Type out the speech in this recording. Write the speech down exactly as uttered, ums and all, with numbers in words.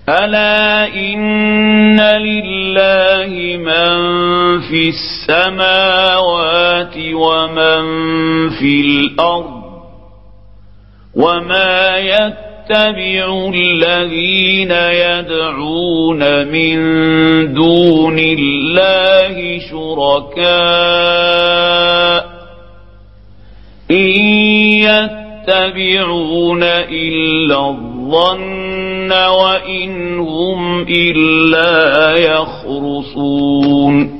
ألا إن لله من في السماوات ومن في الأرض وما يتبع الذين يدعون من دون الله شركاء إن يتبعون إلا الظن وإن هم إلا يخرصون